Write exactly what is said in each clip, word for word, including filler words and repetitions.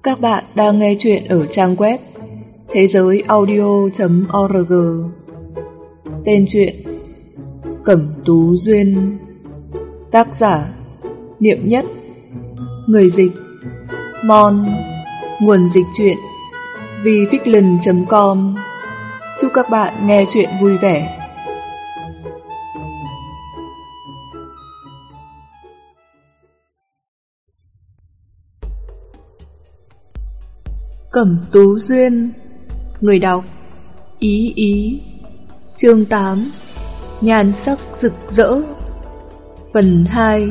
Các bạn đang nghe chuyện ở trang web thế giới audio chấm org. Tên truyện Cẩm Tú Duyên. Tác giả Niệm Nhất. Người dịch Mon. Nguồn dịch truyện vifiction chấm com. Chúc các bạn nghe chuyện vui vẻ. Cẩm Tú Duyên. Người đọc Ý Ý. Chương tám. Nhan sắc rực rỡ. Phần hai.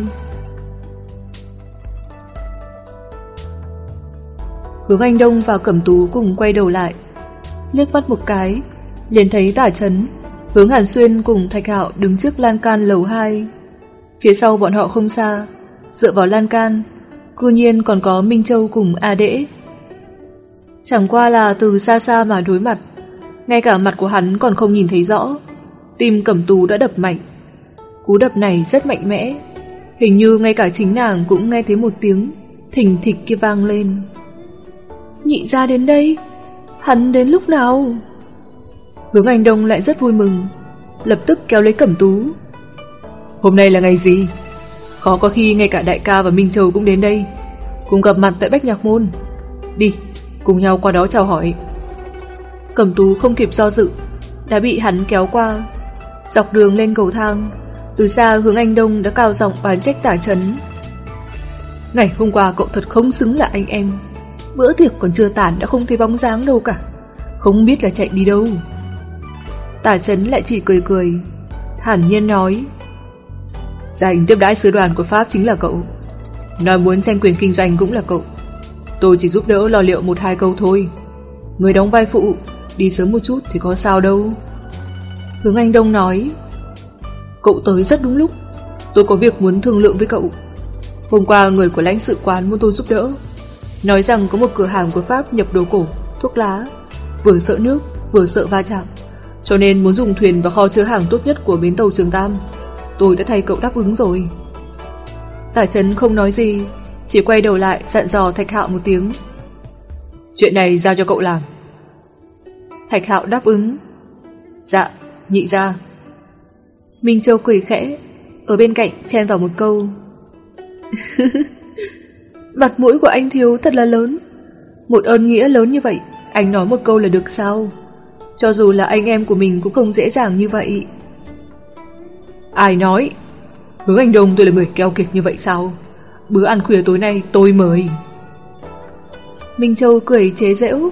Hướng Anh Đông và Cẩm Tú cùng quay đầu lại, liếc mắt một cái liền thấy Tả Chấn, Hướng Hàn Xuyên cùng Thạch Hạo đứng trước lan can lầu hai. Phía sau bọn họ không xa, dựa vào lan can, cư nhiên còn có Minh Châu cùng A Đễ. Chẳng qua là từ xa xa mà đối mặt, ngay cả mặt của hắn còn không nhìn thấy rõ. Tim Cẩm Tú đã đập mạnh. Cú đập này rất mạnh mẽ, hình như ngay cả chính nàng cũng nghe thấy một tiếng thình thịch kia vang lên. Nhị ra đến đây, hắn đến lúc nào? Hướng Anh Đông lại rất vui mừng, lập tức kéo lấy Cẩm Tú. Hôm nay là ngày gì? Khó có khi ngay cả đại ca và Minh Châu cũng đến đây, cùng gặp mặt tại Bách Nhạc Môn. Đi, cùng nhau qua đó chào hỏi. Cẩm Tú không kịp do dự, đã bị hắn kéo qua. Dọc đường lên cầu thang, từ xa Hướng Anh Đông đã cao giọng oán trách Tả Chấn. Ngày hôm qua cậu thật không xứng là anh em, bữa tiệc còn chưa tàn đã không thấy bóng dáng đâu cả, không biết là chạy đi đâu. Tả Chấn lại chỉ cười cười, thản nhiên nói: Giành tiếp đãi sứ đoàn của Pháp chính là cậu, nói muốn tranh quyền kinh doanh cũng là cậu. Tôi chỉ giúp đỡ lo liệu một hai câu thôi. Người đóng vai phụ, đi sớm một chút thì có sao đâu. Hướng Anh Đông nói: Cậu tới rất đúng lúc, tôi có việc muốn thương lượng với cậu. Hôm qua người của lãnh sự quán muốn tôi giúp đỡ, nói rằng có một cửa hàng của Pháp nhập đồ cổ, thuốc lá, vừa sợ nước vừa sợ va chạm, cho nên muốn dùng thuyền và kho chứa hàng tốt nhất của bến tàu Trường Tam. Tôi đã thay cậu đáp ứng rồi. Tả Chấn không nói gì, chỉ quay đầu lại dặn dò Thạch Hạo một tiếng: Chuyện này giao cho cậu làm. Thạch Hạo đáp ứng: Dạ, nhị ra. Minh Châu cười khẽ, ở bên cạnh chen vào một câu: Mặt mũi của anh thiếu thật là lớn. Một ơn nghĩa lớn như vậy, anh nói một câu là được sao? Cho dù là anh em của mình cũng không dễ dàng như vậy. Ai nói? Hướng Anh Đông tôi là người keo kiệt như vậy sao? Bữa ăn khuya tối nay tôi mời. Minh Châu cười chế giễu: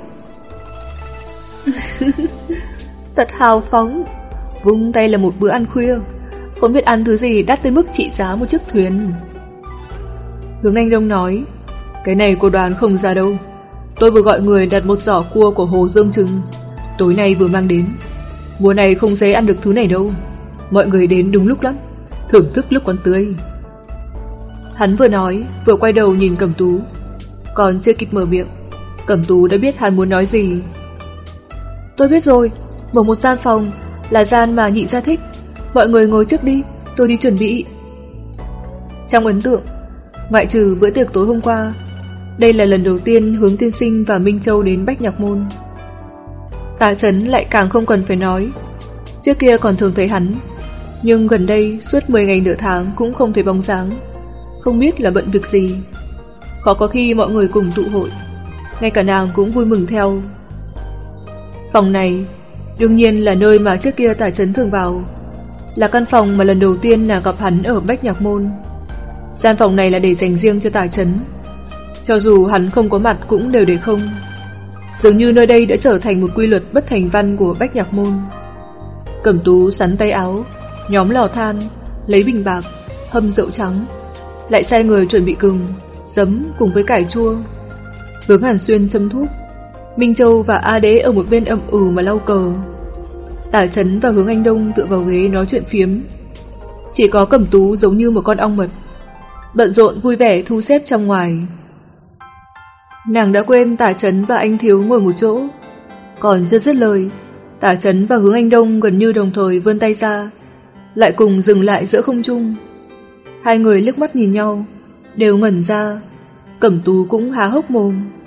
Thật hào phóng, vung tay là một bữa ăn khuya, không biết ăn thứ gì đắt tới mức trị giá một chiếc thuyền. Hướng Anh Đông nói: Cái này cô đoán không ra đâu. Tôi vừa gọi người đặt một giỏ cua của Hồ Dương Trừng, tối nay vừa mang đến. Mùa này không dễ ăn được thứ này đâu. Mọi người đến đúng lúc lắm, thưởng thức lúc còn tươi. Hắn vừa nói vừa quay đầu nhìn Cẩm Tú, còn chưa kịp mở miệng, Cẩm Tú đã biết hắn muốn nói gì. Tôi biết rồi, mở một gian phòng, là gian mà nhị gia thích. Mọi người ngồi trước đi, tôi đi chuẩn bị. Trong ấn tượng, ngoại trừ bữa tiệc tối hôm qua, đây là lần đầu tiên Hướng tiên sinh và Minh Châu đến Bách Nhạc Môn. Tả Chấn lại càng không cần phải nói, trước kia còn thường thấy hắn, nhưng gần đây suốt mười ngày nửa tháng cũng không thấy bóng dáng, không biết là bận việc gì. Khó có khi mọi người cùng tụ hội, ngay cả nàng cũng vui mừng theo. Phòng này đương nhiên là nơi mà trước kia Tả Chấn thường vào, là căn phòng mà lần đầu tiên nàng gặp hắn ở Bách Nhạc Môn. Gian phòng này là để dành riêng cho Tả Chấn, cho dù hắn không có mặt cũng đều để không. Dường như nơi đây đã trở thành một quy luật bất thành văn của Bách Nhạc Môn. Cẩm Tú sắn tay áo, nhóm lò than, lấy bình bạc, hâm rượu trắng, lại sai người chuẩn bị gừng, giấm cùng với cải chua. Hướng Hàn Xuyên châm thuốc, Minh Châu và A Đế ở một bên ậm ừ mà lau cờ. Tả Chấn và Hướng Anh Đông tựa vào ghế nói chuyện phiếm. Chỉ có Cẩm Tú giống như một con ong mật, bận rộn vui vẻ thu xếp trong ngoài. Nàng đã quên Tả Chấn và anh thiếu ngồi một chỗ. Còn chưa dứt lời, Tả Chấn và Hướng Anh Đông gần như đồng thời vươn tay ra, lại cùng dừng lại giữa không trung. Hai người liếc mắt nhìn nhau, đều ngẩn ra. Cẩm Tú cũng há hốc mồm.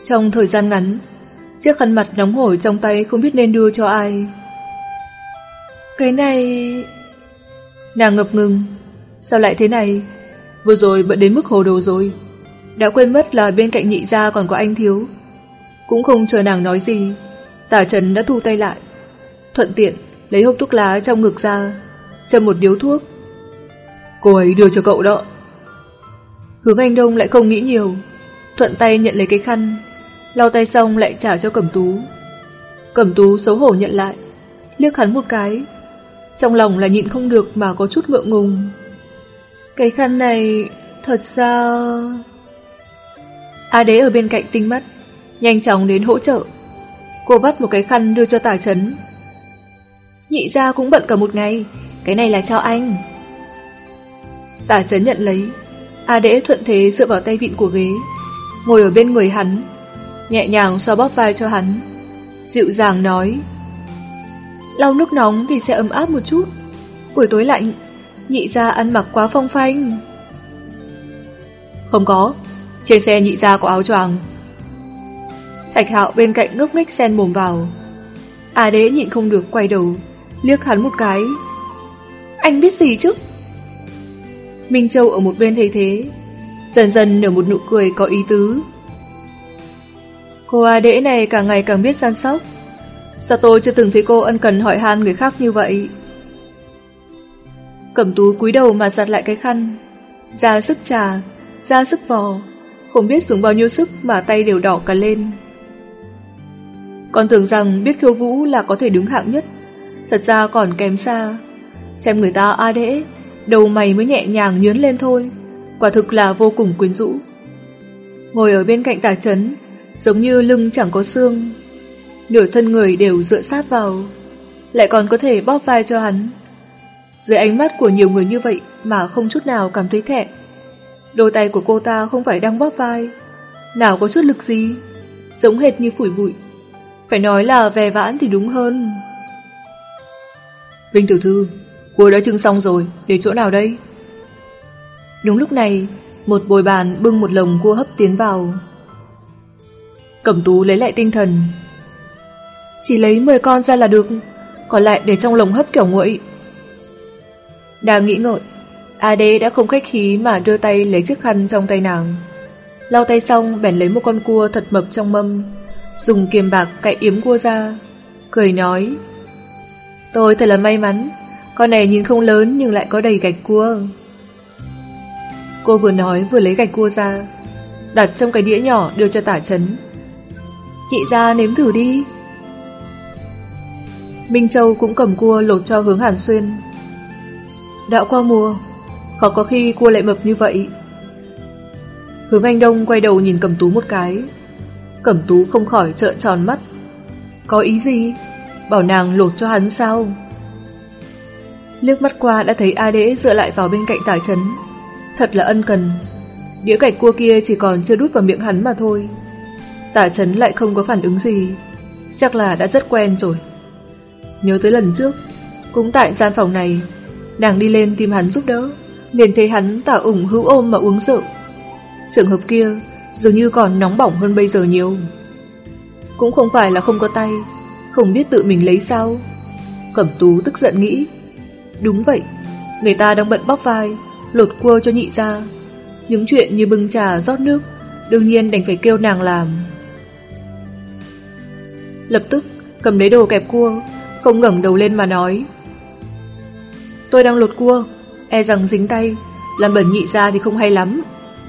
Trong thời gian ngắn, chiếc khăn mặt nóng hổi trong tay không biết nên đưa cho ai. Cái này... Nàng ngập ngừng. Sao lại thế này? Vừa rồi bận đến mức hồ đồ rồi, đã quên mất là bên cạnh Nhị gia còn có anh Thiếu. Cũng không chờ nàng nói gì, Tả Trấn đã thu tay lại, thuận tiện lấy hộp thuốc lá trong ngực ra, châm một điếu thuốc. Cô ấy đưa cho cậu đó. Hướng Anh Đông lại không nghĩ nhiều, thuận tay nhận lấy cái khăn, lau tay xong lại trả cho Cẩm Tú. Cẩm Tú xấu hổ nhận lại, liếc hắn một cái, trong lòng là nhịn không được mà có chút ngượng ngùng. Cái khăn này thật ra... A Đế ở bên cạnh tinh mắt, nhanh chóng đến hỗ trợ. Cô bắt một cái khăn đưa cho Tả Trấn. Nhị gia cũng bận cả một ngày, cái này là cho anh. Tả Trấn nhận lấy. A Đế thuận thế dựa vào tay vịn của ghế, ngồi ở bên người hắn, nhẹ nhàng xoa bóp vai cho hắn, dịu dàng nói: lau nước nóng thì sẽ ấm áp một chút, buổi tối lạnh, Nhị gia ăn mặc quá phong phanh. Không có, trên xe Nhị gia có áo choàng. Thạch Hạo bên cạnh ngốc nghếch xen mồm vào. A Đế nhịn không được quay đầu, liếc hắn một cái. Anh biết gì chứ? Minh Châu ở một bên thấy thế, dần dần nở một nụ cười có ý tứ. Cô A Đế này càng ngày càng biết săn sóc. Sao tôi chưa từng thấy cô ân cần hỏi han người khác như vậy? Cẩm Tú cúi đầu mà giặt lại cái khăn, ra sức trà, ra sức vò, không biết dùng bao nhiêu sức mà tay đều đỏ cả lên. Còn tưởng rằng biết khiêu vũ là có thể đứng hạng nhất, thật ra còn kém xa. Xem người ta A Đế, đầu mày mới nhẹ nhàng nhướn lên thôi, quả thực là vô cùng quyến rũ. Ngồi ở bên cạnh Tả Trấn, giống như lưng chẳng có xương, nửa thân người đều dựa sát vào, lại còn có thể bóp vai cho hắn. Dưới ánh mắt của nhiều người như vậy mà không chút nào cảm thấy thẹn. Đôi tay của cô ta không phải đang bóp vai, nào có chút lực gì, giống hệt như phủi bụi. Phải nói là vẻ vãn thì đúng hơn. Vinh tiểu thư, cua đã trưng xong rồi, để chỗ nào đây? Đúng lúc này, một bồi bàn bưng một lồng cua hấp tiến vào. Cẩm Tú lấy lại tinh thần. Chỉ lấy mười con ra là được, còn lại để trong lồng hấp kẻo nguội. Đang nghĩ ngợi, A Đế đã không khách khí mà đưa tay lấy chiếc khăn trong tay nàng. Lau tay xong bèn lấy một con cua thật mập trong mâm, dùng kiềm bạc cạy yếm cua ra, cười nói: tôi thật là may mắn, con này nhìn không lớn nhưng lại có đầy gạch cua. Cô vừa nói vừa lấy gạch cua ra, đặt trong cái đĩa nhỏ đưa cho Tả Trấn. Chị ra nếm thử đi. Minh Châu cũng cầm cua lột cho Hướng Hàn Xuyên. Đã qua mùa, khó có khi cua lại mập như vậy. Hướng Anh Đông quay đầu nhìn Cẩm Tú một cái. Cẩm Tú không khỏi trợn tròn mắt. Có ý gì? Bảo nàng lột cho hắn sao? Liếc mắt qua đã thấy A Đế dựa lại vào bên cạnh Tả Trấn, thật là ân cần. Đĩa gạch cua kia chỉ còn chưa đút vào miệng hắn mà thôi. Tả Trấn lại không có phản ứng gì, chắc là đã rất quen rồi. Nhớ tới lần trước, cũng tại gian phòng này, nàng đi lên tìm hắn giúp đỡ, liền thấy hắn tả ủng hữu ôm mà uống rượu. Trường hợp kia dường như còn nóng bỏng hơn bây giờ nhiều. Cũng không phải là không có tay, không biết tự mình lấy sao. Cẩm Tú tức giận nghĩ, đúng vậy, người ta đang bận bóp vai, lột cua cho Nhị gia. Những chuyện như bưng trà rót nước, đương nhiên đành phải kêu nàng làm. Lập tức cầm lấy đồ kẹp cua, không ngẩng đầu lên mà nói: tôi đang lột cua, e rằng dính tay, làm bẩn Nhị gia thì không hay lắm.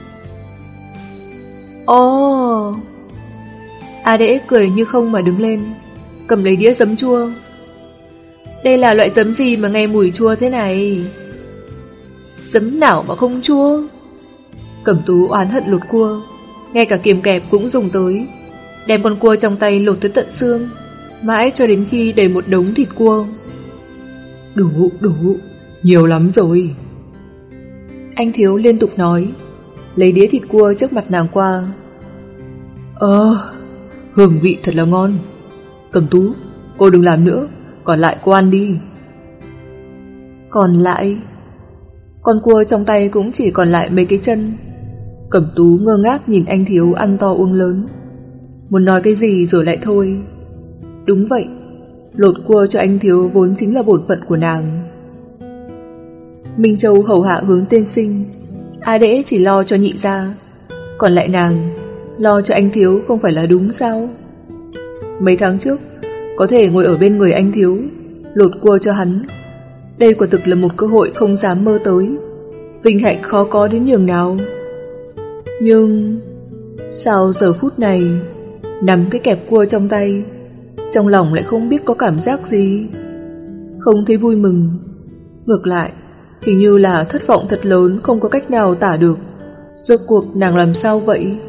Ồ! Oh. A Đế cười như không mà đứng lên, cầm lấy đĩa giấm chua. Đây là loại giấm gì mà nghe mùi chua thế này? Giấm nào mà không chua? Cẩm Tú oán hận lột cua, ngay cả kiềm kẹp cũng dùng tới, đem con cua trong tay lột tới tận xương, mãi cho đến khi đầy một đống thịt cua. Đủ, đủ, nhiều lắm rồi. Anh Thiếu liên tục nói, lấy đĩa thịt cua trước mặt nàng qua. Ờ, hương vị thật là ngon. Cẩm Tú, cô đừng làm nữa, còn lại cô ăn đi. Còn lại? Con cua trong tay cũng chỉ còn lại mấy cái chân. Cẩm Tú ngơ ngác nhìn anh Thiếu ăn to uống lớn. muốn nói cái gì rồi lại thôi. Đúng vậy, lột cua cho anh thiếu vốn chính là bổn phận của nàng. Minh Châu hầu hạ hướng tiên sinh, A Đễ chỉ lo cho nhị gia, còn lại nàng lo cho anh thiếu không phải là đúng sao? Mấy tháng trước có thể ngồi ở bên người anh thiếu, lột cua cho hắn, đây quả thực là một cơ hội không dám mơ tới, vinh hạnh khó có đến nhường nào. Nhưng sao giờ phút này nắm cái kẹp cua trong tay, trong lòng lại không biết có cảm giác gì, không thấy vui mừng, ngược lại hình như là thất vọng thật lớn không có cách nào tả được. Rốt cuộc nàng làm sao vậy?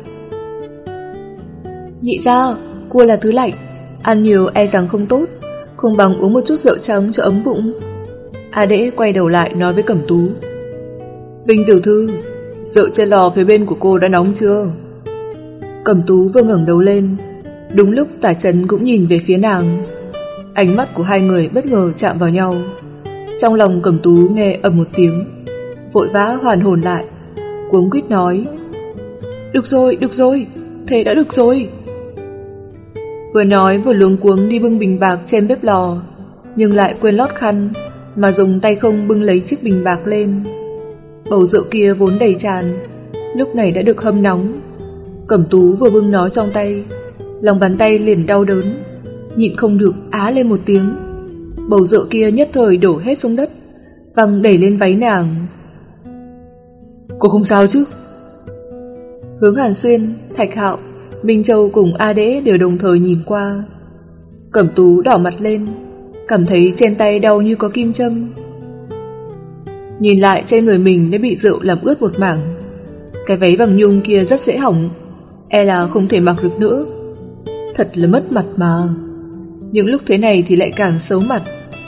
Nhị gia, cua là thứ lạnh, ăn nhiều e rằng không tốt, không bằng uống một chút rượu trắng cho ấm bụng. A Đễ quay đầu lại nói với Cẩm Tú. Vinh tiểu thư, rượu trên lò phía bên của cô đã nóng chưa? Cẩm Tú vừa ngẩng đầu lên, đúng lúc Tả Chấn cũng nhìn về phía nàng. Ánh mắt của hai người bất ngờ chạm vào nhau. Trong lòng Cẩm Tú nghe ầm một tiếng, vội vã hoàn hồn lại, cuống quýt nói: Được rồi, được rồi, thế đã được rồi. Vừa nói vừa luống cuống đi bưng bình bạc trên bếp lò, nhưng lại quên lót khăn, mà dùng tay không bưng lấy chiếc bình bạc lên. Bầu rượu kia vốn đầy tràn, lúc này đã được hâm nóng. Cẩm Tú vừa bưng nó trong tay, lòng bàn tay liền đau đớn, nhịn không được á lên một tiếng. Bầu rượu kia nhất thời đổ hết xuống đất, văng đẩy lên váy nàng. Cô không sao chứ? Hướng Hàn Xuyên, Thạch Hạo, Minh Châu cùng A Đễ đều đồng thời nhìn qua. Cẩm Tú đỏ mặt lên, cảm thấy trên tay đau như có kim châm. Nhìn lại trên người mình đã bị rượu làm ướt một mảng. Cái váy bằng nhung kia rất dễ hỏng, e là không thể mặc được nữa. Thật là mất mặt mà. Những lúc thế này thì lại càng xấu mặt.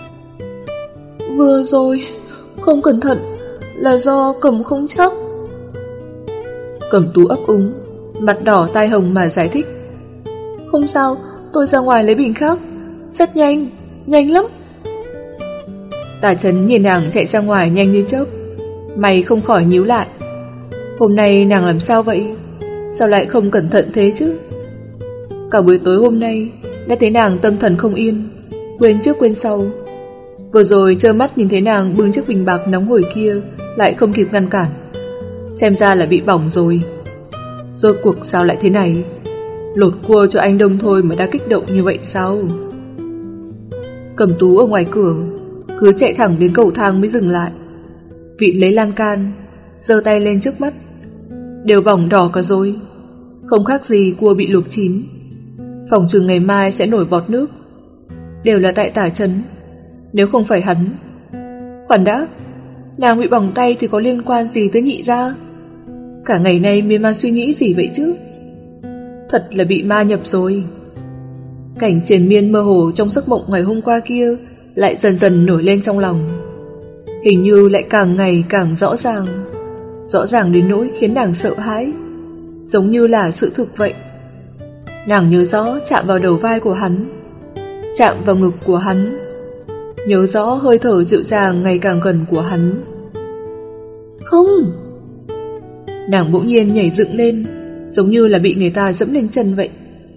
Vừa rồi không cẩn thận, là do cầm không chắc. Cẩm Tú ấp úng, mặt đỏ tai hồng mà giải thích. Không sao, tôi ra ngoài lấy bình khác. Rất nhanh, nhanh lắm. Tả Chấn nhìn nàng chạy ra ngoài nhanh như chớp, mày không khỏi nhíu lại. Hôm nay nàng làm sao vậy? Sao lại không cẩn thận thế chứ? Cả buổi tối hôm nay đã thấy nàng tâm thần không yên, quên trước quên sau. Vừa rồi trơ mắt nhìn thấy nàng bưng chiếc bình bạc nóng hổi kia, lại không kịp ngăn cản. Xem ra là bị bỏng rồi. Rốt cuộc sao lại thế này? Lột cua cho anh Đông thôi mà đã kích động như vậy sao? Cẩm Tú ở ngoài cửa cứ chạy thẳng đến cầu thang mới dừng lại, vịn lấy lan can, giơ tay lên trước mắt. Đều bỏng đỏ cả rồi, không khác gì cua bị luộc chín. Phỏng chừng ngày mai sẽ nổi bọt nước. Đều là tại Tả Chấn. Nếu không phải hắn. Khoan đã, nàng bị bỏng tay thì có liên quan gì tới nhị gia? Cả ngày nay miên man suy nghĩ gì vậy chứ? Thật là bị ma nhập rồi. Cảnh triền miên mơ hồ trong giấc mộng ngày hôm qua kia lại dần dần nổi lên trong lòng. Hình như lại càng ngày càng rõ ràng, rõ ràng đến nỗi khiến nàng sợ hãi, giống như là sự thực vậy. Nàng nhớ rõ chạm vào đầu vai của hắn, chạm vào ngực của hắn, nhớ rõ hơi thở dịu dàng ngày càng gần của hắn. Không! Nàng bỗng nhiên nhảy dựng lên, giống như là bị người ta dẫm lên chân vậy.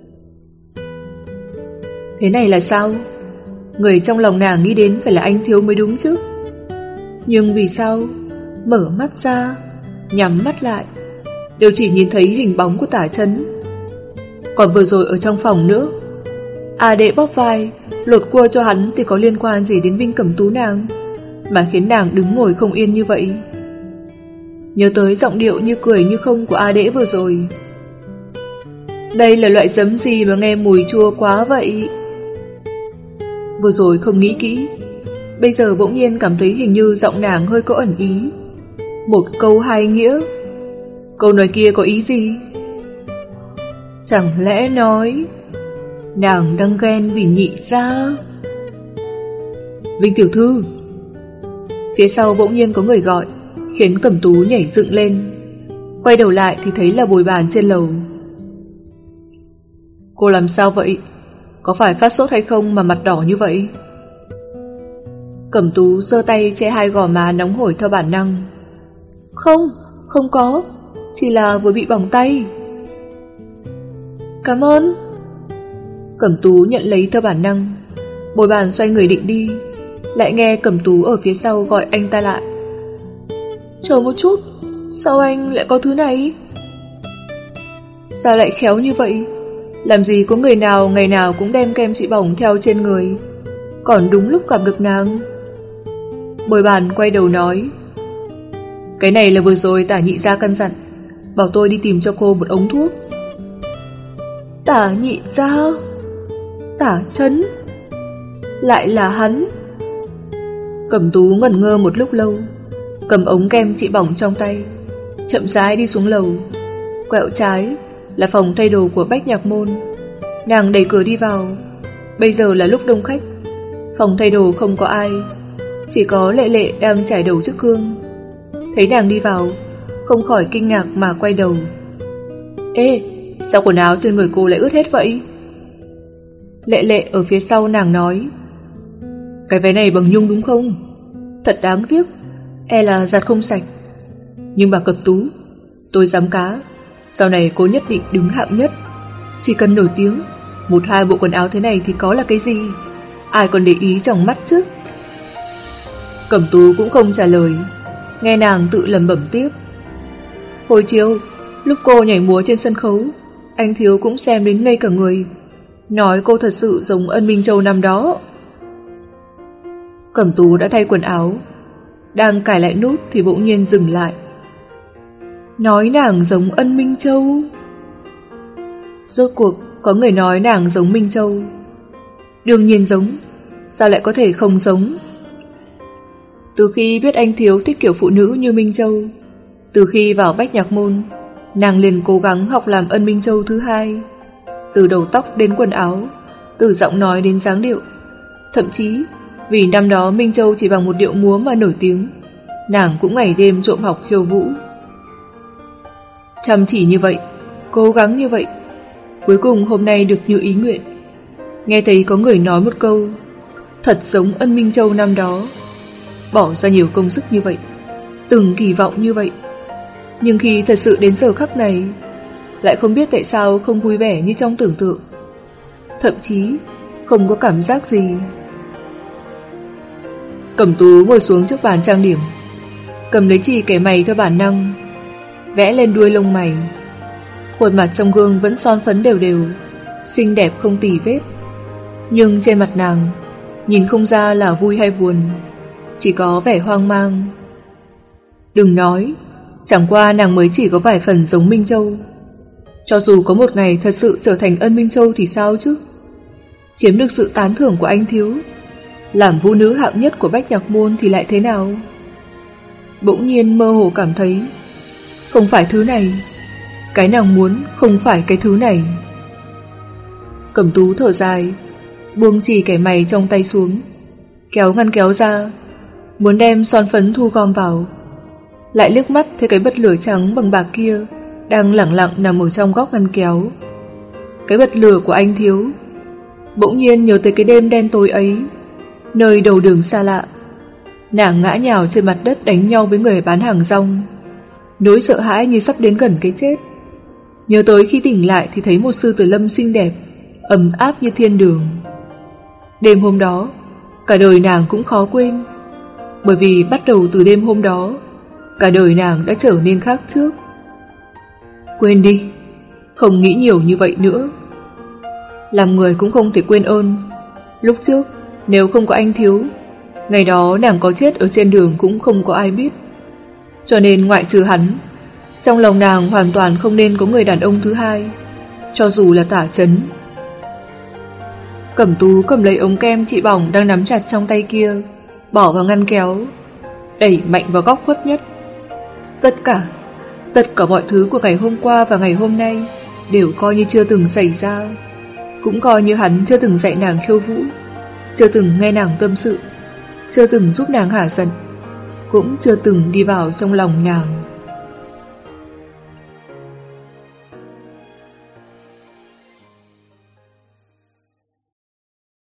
Thế này là sao? Người trong lòng nàng nghĩ đến phải là anh thiếu mới đúng chứ. Nhưng vì sao mở mắt ra, nhắm mắt lại, đều chỉ nhìn thấy hình bóng của Tả Chấn. Còn vừa rồi ở trong phòng nữa, A Đệ bóp vai, lột cua cho hắn thì có liên quan gì đến Vinh Cẩm Tú nàng, mà khiến nàng đứng ngồi không yên như vậy? Nhớ tới giọng điệu như cười như không của A Đệ vừa rồi. Đây là loại giấm gì mà nghe mùi chua quá vậy? Vừa rồi không nghĩ kỹ, bây giờ bỗng nhiên cảm thấy hình như giọng nàng hơi có ẩn ý. Một câu hai nghĩa. Câu nói kia có ý gì? Chẳng lẽ nói nàng đang ghen vì nhị gia? Vinh tiểu thư! Phía sau bỗng nhiên có người gọi, khiến Cẩm Tú nhảy dựng lên. Quay đầu lại thì thấy là Bồi Bàn trên lầu. Cô làm sao vậy? Có phải phát sốt hay không mà mặt đỏ như vậy? Cẩm Tú giơ tay che hai gò má nóng hổi theo bản năng. Không, không có, chỉ là vừa bị bỏng tay. Cảm ơn. Cẩm Tú nhận lấy theo bản năng. Bồi bàn xoay người định đi, lại nghe Cẩm Tú ở phía sau gọi anh ta lại. Chờ một chút, sao anh lại có thứ này? Sao lại khéo như vậy? Làm gì có người nào ngày nào cũng đem kem trị bỏng theo trên người, còn đúng lúc gặp được nàng. Bồi bàn quay đầu nói, cái này là vừa rồi Tả nhị gia căn dặn, bảo tôi đi tìm cho cô một ống thuốc. Tả nhị gia? Tả Chấn? Lại là hắn? Cẩm Tú ngẩn ngơ một lúc lâu, cầm ống kem trị bỏng trong tay, chậm rãi đi xuống lầu. Quẹo trái là phòng thay đồ của Bách Nhạc Môn. Nàng đẩy cửa đi vào. Bây giờ là lúc đông khách, phòng thay đồ không có ai, chỉ có Lệ Lệ đang chải đầu trước gương. Thấy nàng đi vào, không khỏi kinh ngạc mà quay đầu. Ê, sao quần áo trên người cô lại ướt hết vậy? Lệ Lệ ở phía sau nàng nói, cái váy này bằng nhung đúng không? Thật đáng tiếc, e là giặt không sạch. Nhưng bà Cẩm Tú, tôi dám cá, sau này cô nhất định đứng hạng nhất. Chỉ cần nổi tiếng, một hai bộ quần áo thế này thì có là cái gì? Ai còn để ý trong mắt chứ? Cẩm Tú cũng không trả lời, nghe nàng tự lẩm bẩm tiếp. Hồi chiều, lúc cô nhảy múa trên sân khấu, anh Thiếu cũng xem đến ngây cả người, nói cô thật sự giống Ân Minh Châu năm đó. Cẩm Tú đã thay quần áo, đang cài lại nút thì bỗng nhiên dừng lại. Nói nàng giống Ân Minh Châu? Rốt cuộc có người nói nàng giống Minh Châu. Đương nhiên giống, sao lại có thể không giống? Từ khi biết anh Thiếu thích kiểu phụ nữ như Minh Châu, từ khi vào Bách Nhạc Môn, nàng liền cố gắng học làm Ân Minh Châu thứ hai. Từ đầu tóc đến quần áo, từ giọng nói đến dáng điệu. Thậm chí vì năm đó Minh Châu chỉ bằng một điệu múa mà nổi tiếng, nàng cũng ngày đêm trộm học khiêu vũ. Chăm chỉ như vậy, cố gắng như vậy, cuối cùng hôm nay được như ý nguyện. Nghe thấy có người nói một câu, thật giống Ân Minh Châu năm đó. Bỏ ra nhiều công sức như vậy, từng kỳ vọng như vậy, nhưng khi thật sự đến giờ khắc này, lại không biết tại sao không vui vẻ như trong tưởng tượng. Thậm chí không có cảm giác gì. Cẩm Tú ngồi xuống trước bàn trang điểm, cầm lấy chì kẻ mày theo bản năng, vẽ lên đuôi lông mày. Khuôn mặt trong gương vẫn son phấn đều đều, xinh đẹp không tì vết. Nhưng trên mặt nàng, nhìn không ra là vui hay buồn, chỉ có vẻ hoang mang. Đừng nói, chẳng qua nàng mới chỉ có vài phần giống Minh Châu. Cho dù có một ngày thật sự trở thành Ân Minh Châu thì sao chứ? Chiếm được sự tán thưởng của anh Thiếu, làm vũ nữ hạng nhất của Bách Nhạc Môn thì lại thế nào? Bỗng nhiên mơ hồ cảm thấy, không phải thứ này, cái nàng muốn không phải cái thứ này. Cẩm Tú thở dài, buông chì kẻ mày trong tay xuống, kéo ngăn kéo ra, muốn đem son phấn thu gom vào. Lại liếc mắt thấy cái bật lửa trắng bằng bạc kia đang lẳng lặng nằm ở trong góc ngăn kéo. Cái bật lửa của anh Thiếu. Bỗng nhiên nhớ tới cái đêm đen tối ấy, nơi đầu đường xa lạ, nàng ngã nhào trên mặt đất đánh nhau với người bán hàng rong, nỗi sợ hãi như sắp đến gần cái chết. Nhớ tới khi tỉnh lại thì thấy một sư tử lâm xinh đẹp, ấm áp như thiên đường. Đêm hôm đó, cả đời nàng cũng khó quên, bởi vì bắt đầu từ đêm hôm đó, cả đời nàng đã trở nên khác trước. Quên đi, không nghĩ nhiều như vậy nữa. Làm người cũng không thể quên ơn. Lúc trước, nếu không có anh Thiếu, ngày đó nàng có chết ở trên đường cũng không có ai biết. Cho nên ngoại trừ hắn, trong lòng nàng hoàn toàn không nên có người đàn ông thứ hai, cho dù là Tả Chấn. Cẩm Tú cầm lấy ống kem trị bỏng đang nắm chặt trong tay kia, bỏ vào ngăn kéo, đẩy mạnh vào góc khuất nhất. Tất cả, tất cả mọi thứ của ngày hôm qua và ngày hôm nay đều coi như chưa từng xảy ra. Cũng coi như hắn chưa từng dạy nàng khiêu vũ, chưa từng nghe nàng tâm sự, chưa từng giúp nàng hả giận, cũng chưa từng đi vào trong lòng nàng.